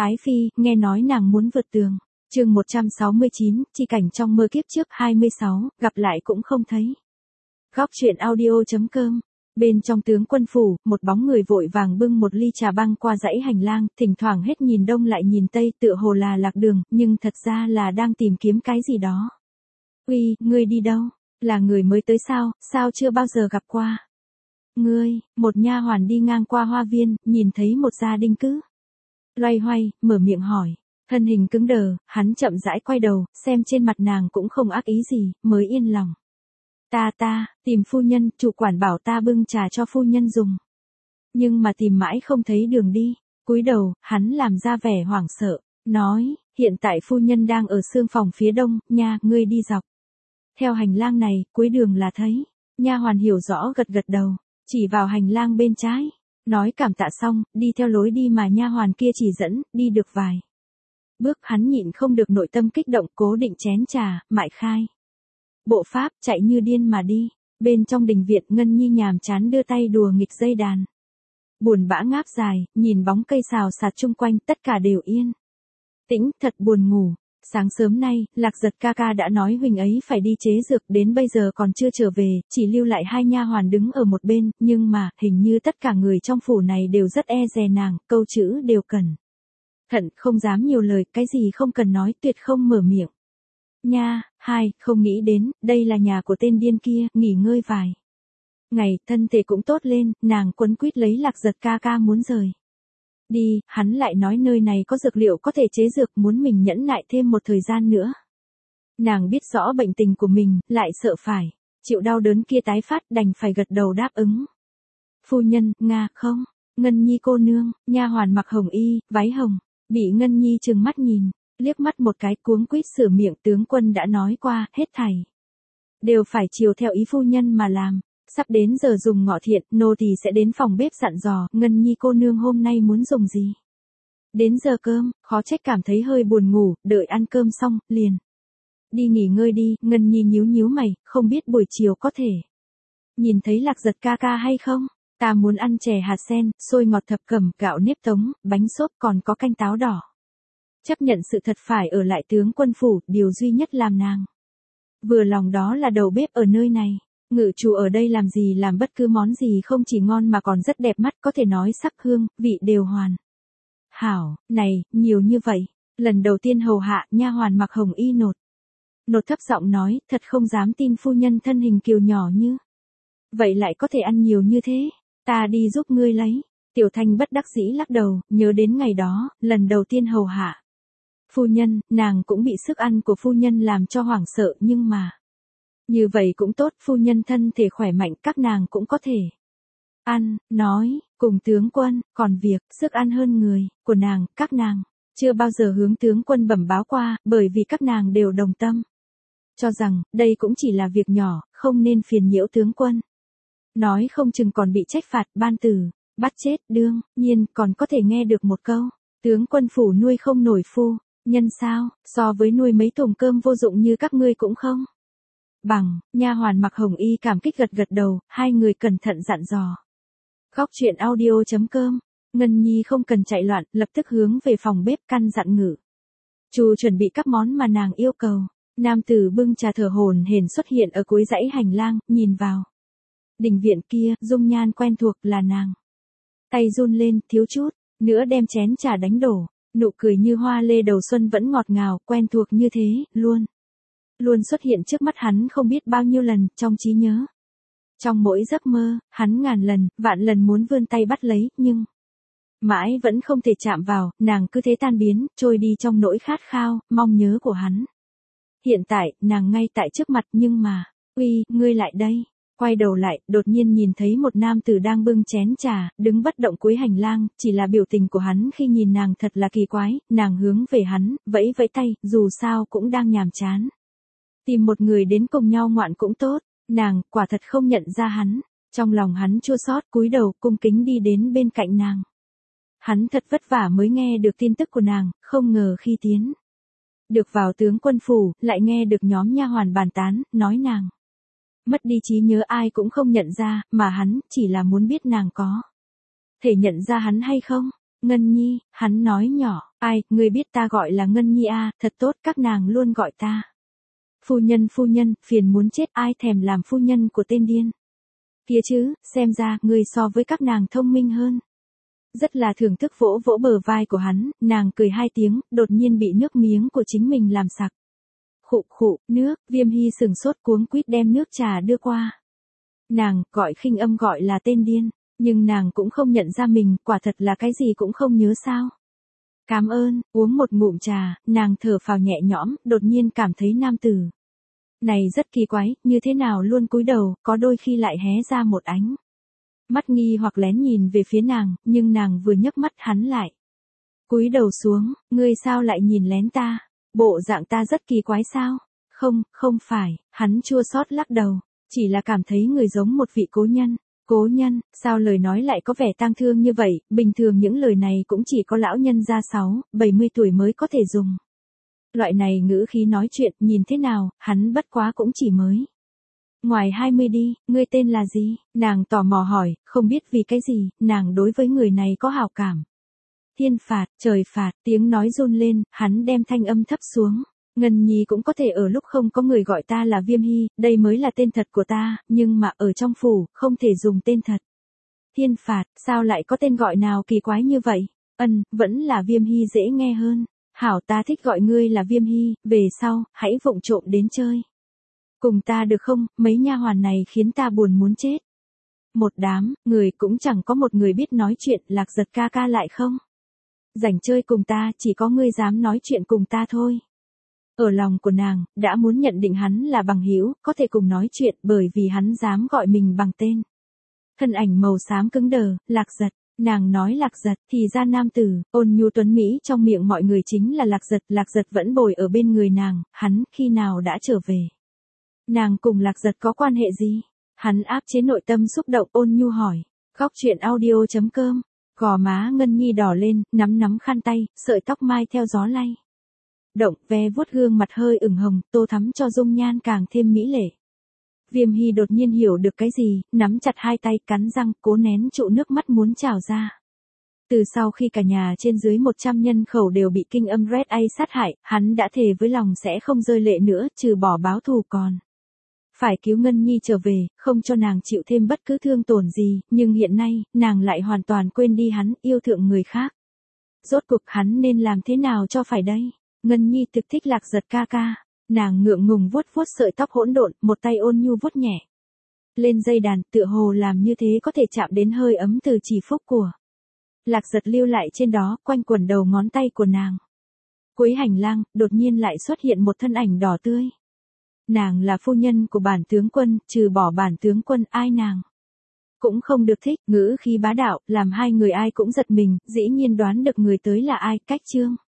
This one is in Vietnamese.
Ái phi, nghe nói nàng muốn vượt tường. Chương 169, chi cảnh trong mơ kiếp trước 26, gặp lại cũng không thấy. Góc truyện audio.com. Bên trong tướng quân phủ, một bóng người vội vàng bưng một ly trà băng qua dãy hành lang, thỉnh thoảng hết nhìn đông lại nhìn tây, tựa hồ là lạc đường, nhưng thật ra là đang tìm kiếm cái gì đó. Uy, ngươi đi đâu? Là người mới tới sao, sao chưa bao giờ gặp qua? Ngươi, một nha hoàn đi ngang qua hoa viên, nhìn thấy một gia đình cứ loay hoay, mở miệng hỏi. Thân hình cứng đờ, hắn chậm rãi quay đầu, xem trên mặt nàng cũng không ác ý gì, mới yên lòng. Ta, tìm phu nhân, chủ quản bảo ta bưng trà cho phu nhân dùng. Nhưng mà tìm mãi không thấy đường đi. Cúi đầu, hắn làm ra vẻ hoảng sợ, nói, hiện tại phu nhân đang ở xương phòng phía đông, nha, ngươi đi dọc. Theo hành lang này, cuối đường là thấy. Nha hoàn hiểu rõ gật gật đầu, chỉ vào hành lang bên trái. Nói cảm tạ xong, đi theo lối đi mà nha hoàn kia chỉ dẫn, đi được vài bước hắn nhịn không được nội tâm kích động, cố định chén trà, mại khai bộ pháp, chạy như điên mà đi. Bên trong đình viện, Ngân Nhi nhàm chán đưa tay đùa nghịch dây đàn. Buồn bã ngáp dài, nhìn bóng cây xào xạc chung quanh, tất cả đều yên tĩnh, thật buồn ngủ. Sáng sớm nay, Lạc Giật ca ca đã nói huynh ấy phải đi chế dược, đến bây giờ còn chưa trở về, chỉ lưu lại hai nha hoàn đứng ở một bên, nhưng mà, hình như tất cả người trong phủ này đều rất e dè nàng, câu chữ đều cẩn thận, không dám nhiều lời, cái gì không cần nói, tuyệt không mở miệng. Nha, không nghĩ đến, đây là nhà của tên điên kia, nghỉ ngơi vài ngày, thân thể cũng tốt lên, nàng quấn quýt lấy Lạc Giật ca ca muốn rời đi, hắn lại nói nơi này có dược liệu có thể chế dược, muốn mình nhẫn nại thêm một thời gian nữa. Nàng biết rõ bệnh tình của mình, lại sợ phải chịu đau đớn kia tái phát, đành phải gật đầu đáp ứng. Phu nhân, Nga, không, Ngân Nhi cô nương, nha hoàn mặc hồng y, váy hồng, bị Ngân Nhi trừng mắt nhìn, liếc mắt một cái, cuống quýt sửa miệng, tướng quân đã nói qua, hết thảy đều phải chiều theo ý phu nhân mà làm. Sắp đến giờ dùng ngọ thiện, nô tỳ sẽ đến phòng bếp dặn dò, Ngân Nhi cô nương hôm nay muốn dùng gì. Đến giờ cơm, khó trách cảm thấy hơi buồn ngủ, đợi ăn cơm xong, liền đi nghỉ ngơi đi. Ngân Nhi nhíu mày, không biết buổi chiều có thể nhìn thấy Lạc Giật ca ca hay không. Ta muốn ăn chè hạt sen, xôi ngọt thập cẩm, gạo nếp tống, bánh xốp, còn có canh táo đỏ. Chấp nhận sự thật phải ở lại tướng quân phủ, điều duy nhất làm nàng vừa lòng đó là đầu bếp ở nơi này. Ngự chủ ở đây làm gì làm bất cứ món gì không chỉ ngon mà còn rất đẹp mắt, có thể nói sắc hương, vị đều hoàn hảo. Này, nhiều như vậy. Lần đầu tiên hầu hạ, nha hoàn mặc hồng y nột thấp giọng nói, thật không dám tin phu nhân thân hình kiều nhỏ như vậy lại có thể ăn nhiều như thế. Ta đi giúp ngươi lấy. Tiểu Thanh bất đắc dĩ lắc đầu, nhớ đến ngày đó, lần đầu tiên hầu hạ phu nhân, nàng cũng bị sức ăn của phu nhân làm cho hoảng sợ, nhưng mà như vậy cũng tốt, phu nhân thân thể khỏe mạnh, các nàng cũng có thể ăn. Nói, cùng tướng quân, còn việc, sức ăn hơn người của nàng, các nàng chưa bao giờ hướng tướng quân bẩm báo qua, bởi vì các nàng đều đồng tâm cho rằng, đây cũng chỉ là việc nhỏ, không nên phiền nhiễu tướng quân. Nói không chừng còn bị trách phạt, ban tử bắt chết. Đương nhiên, còn có thể nghe được một câu, tướng quân phủ nuôi không nổi phu nhân sao, so với nuôi mấy thùng cơm vô dụng như các ngươi cũng không bằng. Nha hoàn mặc hồng y cảm kích gật đầu, hai người cẩn thận dặn dò. Góc truyện audio.com. Ngân Nhi không cần chạy loạn, lập tức hướng về phòng bếp căn dặn Ngự chủ chuẩn bị các món mà nàng yêu cầu. Nam tử bưng trà thở hổn hển xuất hiện ở cuối dãy hành lang, nhìn vào đình viện kia, dung nhan quen thuộc là nàng. Tay run lên, thiếu chút nữa đem chén trà đánh đổ, nụ cười như hoa lê đầu xuân vẫn ngọt ngào, quen thuộc như thế, luôn xuất hiện trước mắt hắn không biết bao nhiêu lần, trong trí nhớ. Trong mỗi giấc mơ, hắn ngàn lần, vạn lần muốn vươn tay bắt lấy, nhưng mãi vẫn không thể chạm vào, nàng cứ thế tan biến, trôi đi trong nỗi khát khao, mong nhớ của hắn. Hiện tại, nàng ngay tại trước mặt, nhưng mà, uy, ngươi lại đây. Quay đầu lại, đột nhiên nhìn thấy một nam tử đang bưng chén trà, đứng bất động cuối hành lang, chỉ là biểu tình của hắn khi nhìn nàng thật là kỳ quái, nàng hướng về hắn, vẫy tay, dù sao cũng đang nhàm chán. Tìm một người đến cùng nhau ngoạn cũng tốt, nàng, quả thật không nhận ra hắn. Trong lòng hắn chua xót, cúi đầu, cung kính đi đến bên cạnh nàng. Hắn thật vất vả mới nghe được tin tức của nàng, không ngờ khi tiến được vào tướng quân phủ, lại nghe được nhóm nha hoàn bàn tán, nói nàng mất đi trí nhớ, ai cũng không nhận ra, mà hắn, chỉ là muốn biết nàng có thể nhận ra hắn hay không. Ngân Nhi, hắn nói nhỏ, Ai, ngươi biết ta gọi là Ngân Nhi à, thật tốt, các nàng luôn gọi ta. Phu nhân, phiền muốn chết, ai thèm làm phu nhân của tên điên. Kia chứ, xem ra, ngươi so với các nàng thông minh hơn. Rất là thưởng thức vỗ vỗ bờ vai của hắn, nàng cười 2 tiếng, đột nhiên bị nước miếng của chính mình làm sặc. Khụ, nước, Viêm Hy sừng sốt cuống quýt đem nước trà đưa qua. Nàng, gọi khinh âm gọi là tên điên, nhưng nàng cũng không nhận ra mình, quả thật là cái gì cũng không nhớ sao. Cảm ơn, uống một ngụm trà, nàng thở phào nhẹ nhõm, đột nhiên cảm thấy nam tử này rất kỳ quái, như thế nào luôn cúi đầu, có đôi khi lại hé ra một ánh mắt nghi hoặc lén nhìn về phía nàng, nhưng nàng vừa nhấc mắt hắn lại cúi đầu xuống, ngươi sao lại nhìn lén ta? Bộ dạng ta rất kỳ quái sao? Không phải, hắn chua xót lắc đầu, chỉ là cảm thấy người giống một vị cố nhân. Cố nhân, sao lời nói lại có vẻ tang thương như vậy, bình thường những lời này cũng chỉ có lão nhân ra 70 tuổi mới có thể dùng. Loại này ngữ khí nói chuyện, nhìn thế nào, hắn bất quá cũng chỉ mới ngoài 20 đi, ngươi tên là gì? Nàng tò mò hỏi, không biết vì cái gì, nàng đối với người này có hảo cảm. Thiên phạt, trời phạt, tiếng nói run lên, hắn đem thanh âm thấp xuống. Ngân Nhi cũng có thể ở lúc không có người gọi ta là Viêm Hy, đây mới là tên thật của ta, nhưng mà ở trong phủ, không thể dùng tên thật. Thiên phạt, sao lại có tên gọi nào kỳ quái như vậy? Vẫn là Viêm Hy dễ nghe hơn. Hảo, ta thích gọi ngươi là Viêm Hy, về sau, hãy vụng trộm đến chơi cùng ta được không, mấy nha hoàn này khiến ta buồn muốn chết. Một đám, người cũng chẳng có một người biết nói chuyện, Lạc Giật ca ca lại không rảnh chơi cùng ta, chỉ có ngươi dám nói chuyện cùng ta thôi. Ở lòng của nàng, đã muốn nhận định hắn là bằng hữu, có thể cùng nói chuyện bởi vì hắn dám gọi mình bằng tên. Thân ảnh màu xám cứng đờ, Lạc Giật, nàng nói Lạc Giật, thì ra nam tử, ôn nhu tuấn Mỹ trong miệng mọi người chính là Lạc Giật vẫn bồi ở bên người nàng, hắn khi nào đã trở về. Nàng cùng Lạc Giật có quan hệ gì? Hắn áp chế nội tâm xúc động ôn nhu hỏi. Góc truyện audio.com. Gò má Ngân Nhi đỏ lên, nắm khăn tay, sợi tóc mai theo gió lay động, ve vuốt gương mặt hơi ửng hồng, tô thắm cho dung nhan càng thêm mỹ lệ. Viêm Hy đột nhiên hiểu được cái gì, nắm chặt 2 tay, cắn răng, cố nén trụ nước mắt muốn trào ra. Từ sau khi cả nhà trên dưới 100 nhân khẩu đều bị kinh âm Red A sát hại, hắn đã thề với lòng sẽ không rơi lệ nữa, trừ bỏ báo thù còn phải cứu Ngân Nhi trở về, không cho nàng chịu thêm bất cứ thương tổn gì, nhưng hiện nay, nàng lại hoàn toàn quên đi hắn, yêu thượng người khác. Rốt cuộc hắn nên làm thế nào cho phải đây? Ngân Nhi thực thích Lạc Giật ca ca. Nàng ngượng ngùng vuốt sợi tóc hỗn độn, một tay ôn nhu vuốt nhẹ lên dây đàn, tựa hồ làm như thế có thể chạm đến hơi ấm từ chỉ phúc của Lạc Giật lưu lại trên đó, quanh quẩn đầu ngón tay của nàng. Cuối hành lang, đột nhiên lại xuất hiện một thân ảnh đỏ tươi. Nàng là phu nhân của bản tướng quân, trừ bỏ bản tướng quân, ai nàng cũng không được thích, ngữ khí bá đạo, làm hai người ai cũng giật mình, dĩ nhiên đoán được người tới là ai, Cách Chương.